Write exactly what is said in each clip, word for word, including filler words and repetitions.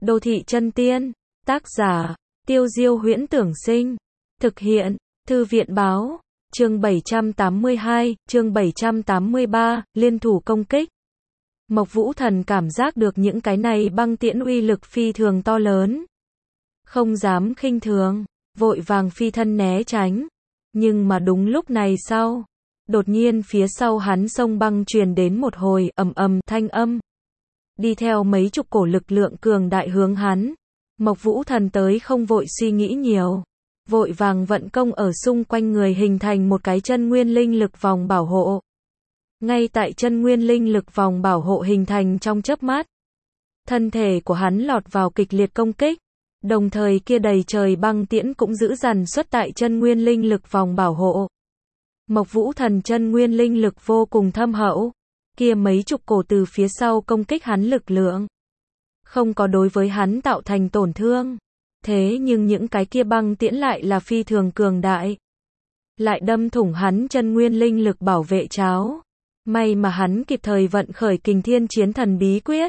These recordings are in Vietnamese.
Đô thị chân tiên, tác giả, Tiêu Diêu Huyễn Tưởng Sinh, thực hiện, Thư viện báo, chương bảy trăm tám mươi hai, chương bảy trăm tám mươi ba, liên thủ công kích. Mộc Vũ Thần cảm giác được những cái này băng tiễn uy lực phi thường to lớn. Không dám khinh thường, vội vàng phi thân né tránh. Nhưng mà đúng lúc này sau, đột nhiên phía sau hắn sông băng truyền đến một hồi ầm ầm thanh âm. Đi theo mấy chục cổ lực lượng cường đại hướng hắn. Mộc Vũ Thần tới không vội suy nghĩ nhiều. Vội vàng vận công ở xung quanh người hình thành một cái chân nguyên linh lực vòng bảo hộ. Ngay tại chân nguyên linh lực vòng bảo hộ hình thành trong chớp mắt, thân thể của hắn lọt vào kịch liệt công kích. Đồng thời kia đầy trời băng tiễn cũng giữ dằn xuất tại chân nguyên linh lực vòng bảo hộ. Mộc Vũ Thần chân nguyên linh lực vô cùng thâm hậu. Kia mấy chục cổ từ phía sau công kích hắn lực lượng. Không có đối với hắn tạo thành tổn thương. Thế nhưng những cái kia băng tiễn lại là phi thường cường đại. Lại đâm thủng hắn chân nguyên linh lực bảo vệ cháo. May mà hắn kịp thời vận khởi Kình Thiên Chiến Thần bí quyết.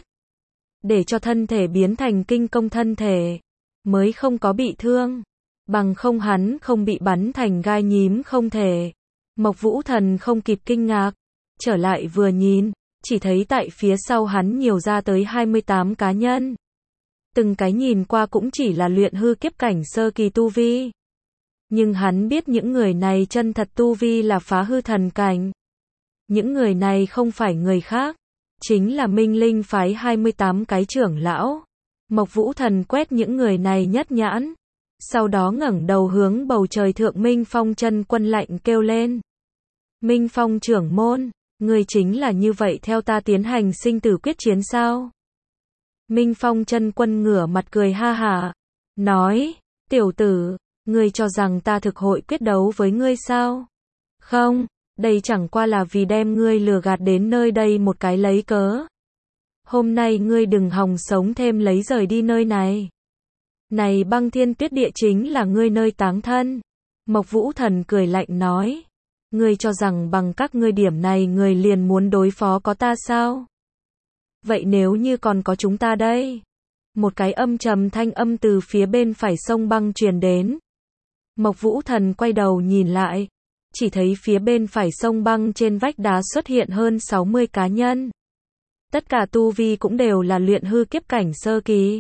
Để cho thân thể biến thành kinh công thân thể. Mới không có bị thương. Bằng không hắn không bị bắn thành gai nhím không thể. Mộc Vũ Thần không kịp kinh ngạc. Trở lại vừa nhìn. Chỉ thấy tại phía sau hắn nhiều ra tới hai mươi tám cá nhân. Từng cái nhìn qua cũng chỉ là luyện hư kiếp cảnh sơ kỳ tu vi. Nhưng hắn biết những người này chân thật tu vi là phá hư thần cảnh. Những người này không phải người khác. Chính là Minh Linh phái hai mươi tám cái trưởng lão. Mộc Vũ Thần quét những người này nhất nhãn. Sau đó ngẩng đầu hướng bầu trời thượng Minh Phong chân quân lạnh kêu lên. Minh Phong trưởng môn, người chính là như vậy theo ta tiến hành sinh tử quyết chiến sao? Minh Phong chân quân ngửa mặt cười ha hả. Nói, tiểu tử, ngươi cho rằng ta thực hội quyết đấu với ngươi sao? Không, đây chẳng qua là vì đem ngươi lừa gạt đến nơi đây một cái lấy cớ. Hôm nay ngươi đừng hòng sống thêm lấy rời đi nơi này. Này băng thiên tuyết địa chính là ngươi nơi táng thân. Mộc Vũ Thần cười lạnh nói. Ngươi cho rằng bằng các ngươi điểm này người liền muốn đối phó có ta sao? Vậy nếu như còn có chúng ta đây? Một cái âm trầm thanh âm từ phía bên phải sông băng truyền đến. Mộc Vũ Thần quay đầu nhìn lại. Chỉ thấy phía bên phải sông băng trên vách đá xuất hiện hơn sáu mươi cá nhân. Tất cả tu vi cũng đều là luyện hư kiếp cảnh sơ kỳ.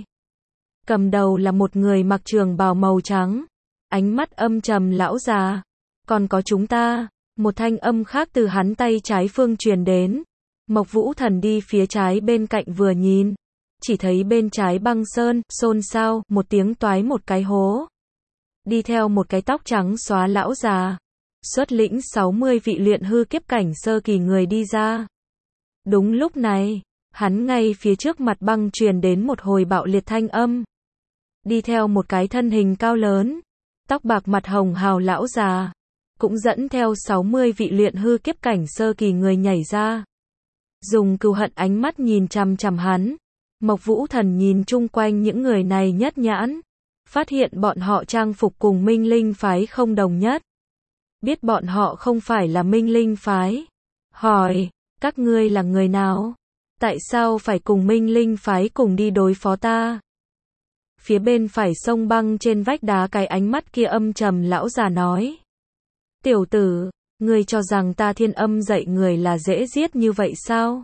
Cầm đầu là một người mặc trường bào màu trắng. Ánh mắt âm trầm lão già. Còn có chúng ta. Một thanh âm khác từ hắn tay trái phương truyền đến. Mộc Vũ Thần đi phía trái bên cạnh vừa nhìn. Chỉ thấy bên trái băng sơn, xôn xao, một tiếng toái một cái hố. Đi theo một cái tóc trắng xóa lão già. Xuất lĩnh sáu mươi vị luyện hư kiếp cảnh sơ kỳ người đi ra. Đúng lúc này, hắn ngay phía trước mặt băng truyền đến một hồi bạo liệt thanh âm. Đi theo một cái thân hình cao lớn. Tóc bạc mặt hồng hào lão già. Cũng dẫn theo sáu mươi vị luyện hư kiếp cảnh sơ kỳ người nhảy ra. Dùng cừu hận ánh mắt nhìn chằm chằm hắn. Mộc Vũ Thần nhìn chung quanh những người này nhất nhãn. Phát hiện bọn họ trang phục cùng Minh Linh phái không đồng nhất. Biết bọn họ không phải là Minh Linh phái. Hỏi, các ngươi là người nào? Tại sao phải cùng Minh Linh phái cùng đi đối phó ta? Phía bên phải sông băng trên vách đá cái ánh mắt kia âm trầm lão già nói. Tiểu tử, ngươi cho rằng ta Thiên Âm dạy người là dễ giết như vậy sao?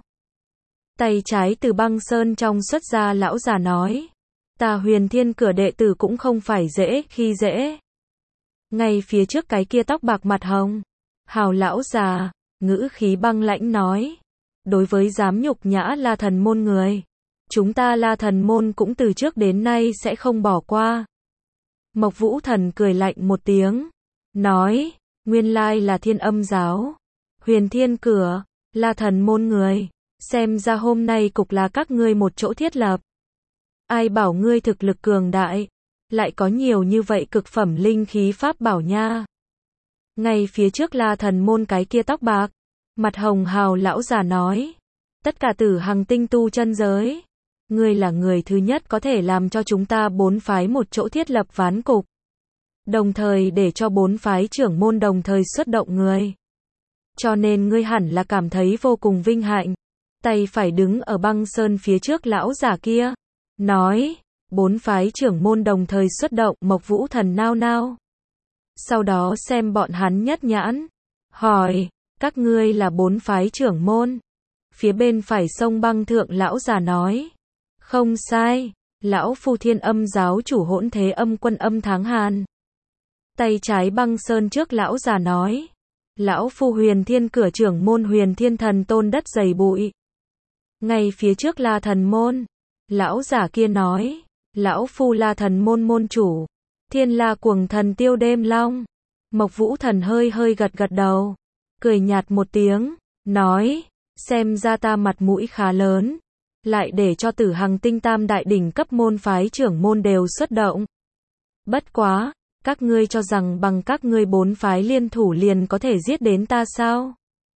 Tay trái từ băng sơn trong xuất ra lão già nói. Ta Huyền Thiên cửa đệ tử cũng không phải dễ khi dễ. Ngay phía trước cái kia tóc bạc mặt hồng. Hào lão già, ngữ khí băng lãnh nói. Đối với dám nhục nhã La Thần môn người. Chúng ta La Thần môn cũng từ trước đến nay sẽ không bỏ qua. Mộc Vũ Thần cười lạnh một tiếng. Nói. Nguyên lai là Thiên Âm giáo. Huyền Thiên cửa, La Thần môn người. Xem ra hôm nay cục là các ngươi một chỗ thiết lập. Ai bảo ngươi thực lực cường đại. Lại có nhiều như vậy cực phẩm linh khí pháp bảo nha. Ngay phía trước La Thần môn cái kia tóc bạc. Mặt hồng hào lão già nói. Tất cả tử hằng tinh tu chân giới. Ngươi là người thứ nhất có thể làm cho chúng ta bốn phái một chỗ thiết lập ván cục. Đồng thời để cho bốn phái trưởng môn đồng thời xuất động người. Cho nên ngươi hẳn là cảm thấy vô cùng vinh hạnh. Tay phải đứng ở băng sơn phía trước lão giả kia. Nói, Bốn phái trưởng môn đồng thời xuất động, Mộc Vũ Thần nao nao. Sau đó xem bọn hắn nhất nhãn. Hỏi, các ngươi là bốn phái trưởng môn. Phía bên phải sông Băng Thượng lão già nói. Không sai, lão phu Thiên Âm giáo chủ Hỗn Thế Âm Quân Âm Tháng Hàn. Tay trái Băng Sơn trước lão già nói. Lão phu Huyền Thiên cửa trưởng môn Huyền Thiên Thần Tôn đất dày bụi. Ngay phía trước là thần môn. Lão giả kia nói. Lão phu là thần môn môn chủ. Thiên La Cuồng Thần Tiêu Đêm Long. Mộc Vũ Thần hơi hơi gật gật đầu. Cười nhạt một tiếng. Nói. Xem ra ta mặt mũi khá lớn. Lại để cho Tử Hằng Tinh tam đại đỉnh cấp môn phái trưởng môn đều xuất động. Bất quá. Các ngươi cho rằng bằng các ngươi bốn phái liên thủ liền có thể giết đến ta sao?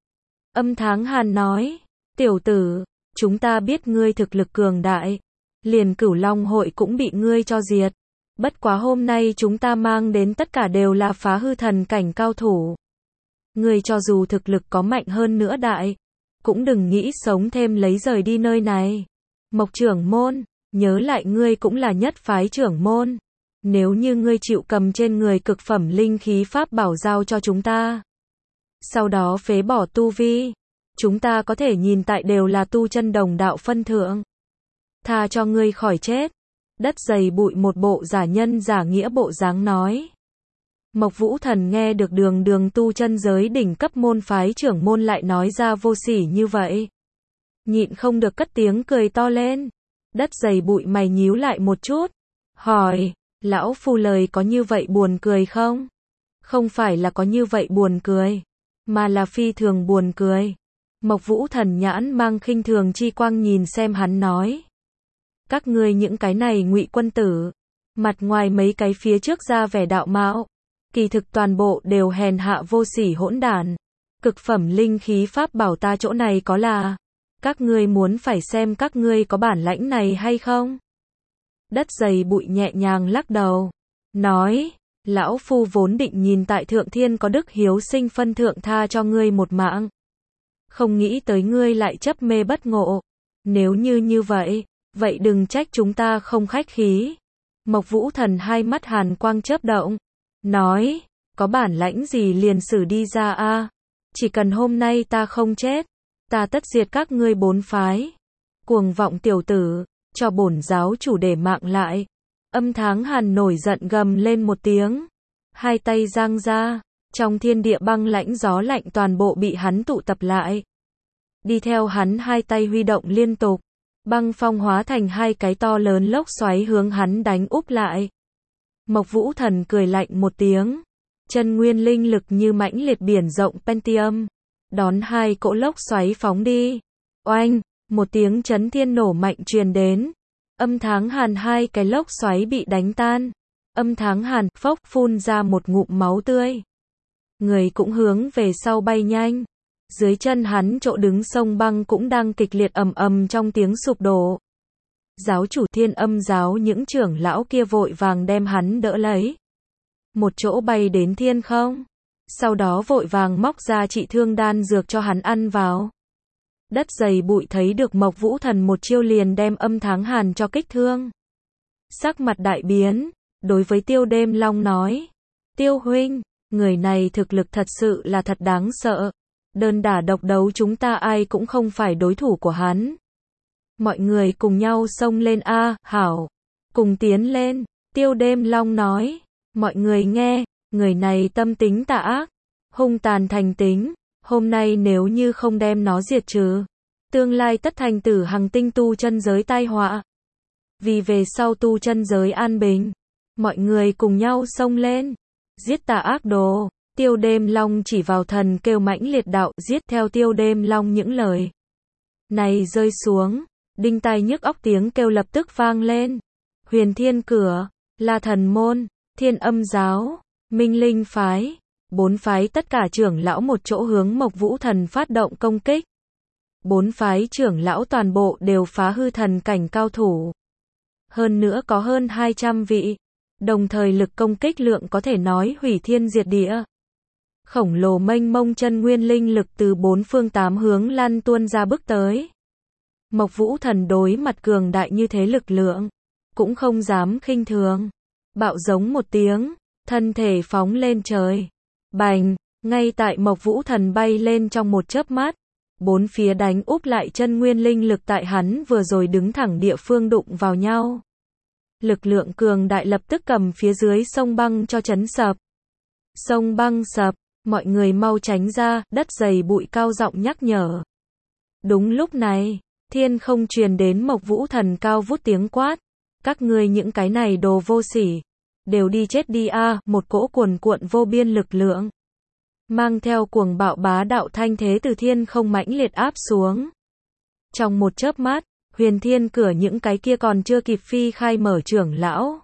Âm Tháng Hàn nói. Tiểu tử. Chúng ta biết ngươi thực lực cường đại. Liền Cửu Long hội cũng bị ngươi cho diệt. Bất quá hôm nay chúng ta mang đến tất cả đều là phá hư thần cảnh cao thủ. Ngươi cho dù thực lực có mạnh hơn nữa đại, cũng đừng nghĩ sống thêm lấy rời đi nơi này. Mộc trưởng môn, nhớ lại ngươi cũng là nhất phái trưởng môn. Nếu như ngươi chịu cầm trên người cực phẩm linh khí pháp bảo giao cho chúng ta. Sau đó phế bỏ tu vi. Chúng ta có thể nhìn tại đều là tu chân đồng đạo phân thượng. Tha cho ngươi khỏi chết. Đất dày bụi một bộ giả nhân giả nghĩa bộ dáng nói. Mộc Vũ Thần nghe được đường đường tu chân giới đỉnh cấp môn phái trưởng môn lại nói ra vô sỉ như vậy. Nhịn không được cất tiếng cười to lên. Đất dày bụi mày nhíu lại một chút. Hỏi, lão phu lời có như vậy buồn cười không? Không phải là có như vậy buồn cười, mà là phi thường buồn cười. Mộc Vũ Thần nhãn mang khinh thường chi quang nhìn xem hắn nói. Các ngươi những cái này ngụy quân tử, mặt ngoài mấy cái phía trước ra vẻ đạo mạo, kỳ thực toàn bộ đều hèn hạ vô sỉ hỗn đản. Cực phẩm linh khí pháp bảo ta chỗ này có là, các ngươi muốn phải xem các ngươi có bản lãnh này hay không? Đất dày bụi nhẹ nhàng lắc đầu, nói, lão phu vốn định nhìn tại thượng thiên có đức hiếu sinh phân thượng tha cho ngươi một mạng. Không nghĩ tới ngươi lại chấp mê bất ngộ. Nếu như như vậy, vậy đừng trách chúng ta không khách khí. Mộc Vũ Thần hai mắt hàn quang chớp động, nói, có bản lãnh gì liền xử đi ra a, chỉ cần hôm nay ta không chết, ta tất diệt các ngươi bốn phái. Cuồng vọng tiểu tử, cho bổn giáo chủ để mạng lại. Âm Tháng Hàn nổi giận gầm lên một tiếng, hai tay giang ra, trong thiên địa băng lãnh gió lạnh toàn bộ bị hắn tụ tập lại. Đi theo hắn hai tay huy động liên tục, băng phong hóa thành hai cái to lớn lốc xoáy hướng hắn đánh úp lại. Mộc Vũ Thần cười lạnh một tiếng, chân nguyên linh lực như mãnh liệt biển rộng Pentium, đón hai cỗ lốc xoáy phóng đi. Oanh, một tiếng chấn thiên nổ mạnh truyền đến. Âm Tháng Hàn hai cái lốc xoáy bị đánh tan. Âm Tháng Hàn phốc phun ra một ngụm máu tươi. Người cũng hướng về sau bay nhanh. Dưới chân hắn chỗ đứng sông băng cũng đang kịch liệt ầm ầm trong tiếng sụp đổ. Giáo chủ Thiên Âm giáo những trưởng lão kia vội vàng đem hắn đỡ lấy. Một chỗ bay đến thiên không. Sau đó vội vàng móc ra trị thương đan dược cho hắn ăn vào. Đất dày bụi thấy được Mộc Vũ Thần một chiêu liền đem Âm Tháng Hàn cho kích thương. Sắc mặt đại biến, đối với Tiêu Đêm Long nói. Tiêu huynh, người này thực lực thật sự là thật đáng sợ. Đơn đả độc đấu chúng ta ai cũng không phải đối thủ của hắn. Mọi người cùng nhau xông lên a, hảo. Cùng tiến lên, Tiêu Đêm Long nói. Mọi người nghe, người này tâm tính tà ác, hung tàn thành tính. Hôm nay nếu như không đem nó diệt trừ, tương lai tất thành Tử Hằng Tinh tu chân giới tai họa. Vì về sau tu chân giới an bình, mọi người cùng nhau xông lên, giết tà ác đồ. Tiêu Đêm Long chỉ vào thần kêu mãnh liệt đạo giết. Theo Tiêu Đêm Long những lời này rơi xuống, đinh tai nhức óc tiếng kêu lập tức vang lên. Huyền Thiên cửa, La Thần môn, Thiên Âm giáo, Minh Linh phái, bốn phái tất cả trưởng lão một chỗ hướng Mộc Vũ Thần phát động công kích. Bốn phái trưởng lão toàn bộ đều phá hư thần cảnh cao thủ. Hơn nữa có hơn hai trăm vị, đồng thời lực công kích lượng có thể nói hủy thiên diệt địa. Khổng lồ mênh mông chân nguyên linh lực từ bốn phương tám hướng lan tuôn ra bước tới. Mộc Vũ Thần đối mặt cường đại như thế lực lượng, cũng không dám khinh thường. Bạo giống một tiếng, thân thể phóng lên trời. Bành, ngay tại Mộc Vũ Thần bay lên trong một chớp mắt, bốn phía đánh úp lại chân nguyên linh lực tại hắn vừa rồi đứng thẳng địa phương đụng vào nhau. Lực lượng cường đại lập tức cầm phía dưới sông băng cho chấn sập. Sông băng sập, mọi người mau tránh ra, đất dày bụi cao giọng nhắc nhở. Đúng lúc này, thiên không truyền đến Mộc Vũ Thần cao vút tiếng quát. Các ngươi những cái này đồ vô sỉ, đều đi chết đi a, một cỗ cuồn cuộn vô biên lực lượng. Mang theo cuồng bạo bá đạo thanh thế từ thiên không mãnh liệt áp xuống. Trong một chớp mắt, huyền thiên cửa những cái kia còn chưa kịp phi khai mở trưởng lão.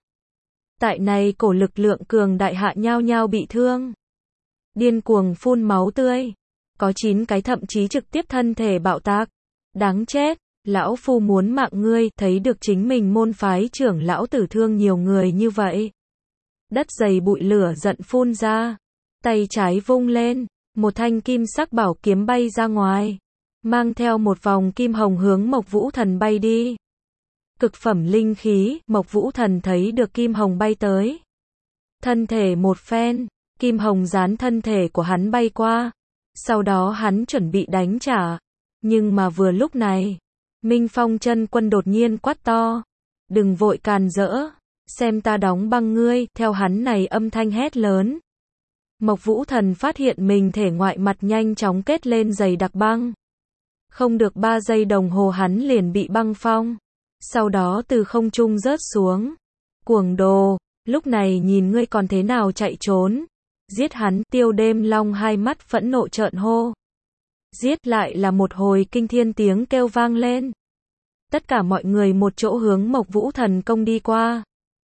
Tại này cổ lực lượng cường đại hạ nhao nhao bị thương. Điên cuồng phun máu tươi. Có chín cái thậm chí trực tiếp thân thể bạo tạc. Đáng chết, lão phu muốn mạng ngươi, thấy được chính mình môn phái trưởng lão tử thương nhiều người như vậy. Đất dày bụi lửa giận phun ra. Tay trái vung lên, một thanh kim sắc bảo kiếm bay ra ngoài. Mang theo một vòng kim hồng hướng Mộc Vũ Thần bay đi. Cực phẩm linh khí, Mộc Vũ Thần thấy được kim hồng bay tới. Thân thể một phen, kim hồng dán thân thể của hắn bay qua. Sau đó hắn chuẩn bị đánh trả. Nhưng mà vừa lúc này, Minh Phong chân quân đột nhiên quát to. Đừng vội càn rỡ, xem ta đóng băng ngươi, theo hắn này âm thanh hét lớn. Mộc Vũ Thần phát hiện mình thể ngoại mặt nhanh chóng kết lên dày đặc băng. Không được ba giây đồng hồ hắn liền bị băng phong. Sau đó từ không trung rớt xuống. Cuồng đồ, lúc này nhìn ngươi còn thế nào chạy trốn. Giết hắn, Tiêu Đêm Long hai mắt phẫn nộ trợn hô. Giết lại là một hồi kinh thiên tiếng kêu vang lên. Tất cả mọi người một chỗ hướng Mộc Vũ Thần công đi qua.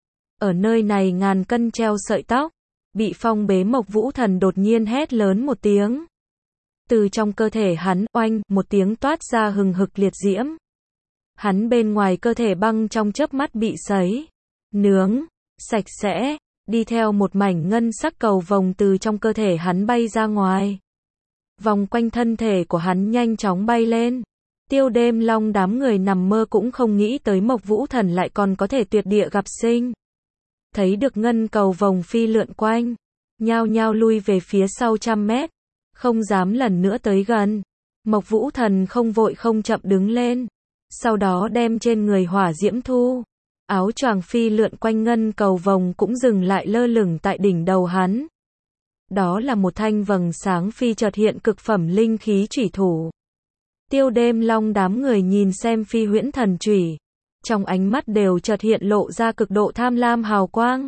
Ở nơi này ngàn cân treo sợi tóc. Bị phong bế Mộc Vũ Thần đột nhiên hét lớn một tiếng. Từ trong cơ thể hắn, oanh, một tiếng toát ra hừng hực liệt diễm. Hắn bên ngoài cơ thể băng trong chớp mắt bị sấy, nướng, sạch sẽ, đi theo một mảnh ngân sắc cầu vồng từ trong cơ thể hắn bay ra ngoài. Vòng quanh thân thể của hắn nhanh chóng bay lên. Tiêu Đêm Long đám người nằm mơ cũng không nghĩ tới Mộc Vũ Thần lại còn có thể tuyệt địa gặp sinh. Thấy được ngân cầu vồng phi lượn quanh, nhao nhao lui về phía sau trăm mét, không dám lần nữa tới gần. Mộc Vũ Thần không vội không chậm đứng lên, sau đó đem trên người hỏa diễm thu. Áo choàng phi lượn quanh ngân cầu vồng cũng dừng lại lơ lửng tại đỉnh đầu hắn. Đó là một thanh vầng sáng phi chợt hiện cực phẩm linh khí chủy thủ. Tiêu Đêm Long đám người nhìn xem phi huyễn thần chủy, trong ánh mắt đều chợt hiện lộ ra cực độ tham lam hào quang.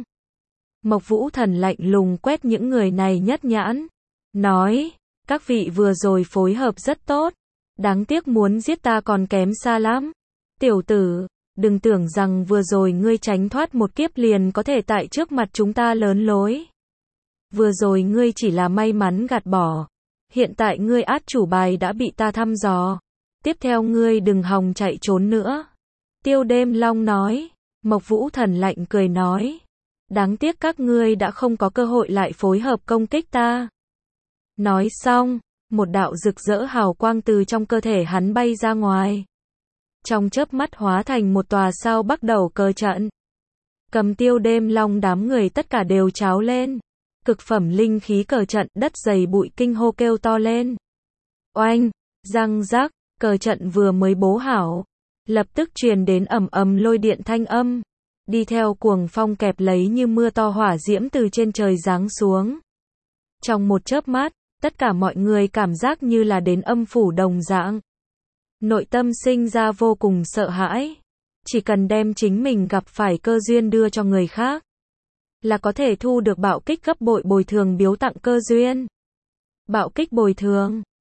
Mộc Vũ Thần lạnh lùng quét những người này nhất nhãn, nói, các vị vừa rồi phối hợp rất tốt, đáng tiếc muốn giết ta còn kém xa lắm. Tiểu tử, đừng tưởng rằng vừa rồi ngươi tránh thoát một kiếp liền có thể tại trước mặt chúng ta lớn lối. Vừa rồi ngươi chỉ là may mắn gạt bỏ, hiện tại ngươi át chủ bài đã bị ta thăm dò, tiếp theo ngươi đừng hòng chạy trốn nữa. Tiêu Đêm Long nói. Mộc Vũ Thần lạnh cười nói, đáng tiếc các ngươi đã không có cơ hội lại phối hợp công kích ta. Nói xong, một đạo rực rỡ hào quang từ trong cơ thể hắn bay ra ngoài. Trong chớp mắt hóa thành một tòa sao bắc đầu cờ trận. Cầm Tiêu Đêm Long đám người tất cả đều tráo lên. Cực phẩm linh khí cờ trận, đất dày bụi kinh hô kêu to lên. Oanh, răng rắc, cờ trận vừa mới bố hảo, lập tức truyền đến ầm ầm lôi điện thanh âm. Đi theo cuồng phong kẹp lấy như mưa to hỏa diễm từ trên trời giáng xuống. Trong một chớp mắt, tất cả mọi người cảm giác như là đến âm phủ đồng dạng. Nội tâm sinh ra vô cùng sợ hãi. Chỉ cần đem chính mình gặp phải cơ duyên đưa cho người khác, là có thể thu được bạo kích gấp bội bồi thường biếu tặng cơ duyên. Bạo kích bồi thường.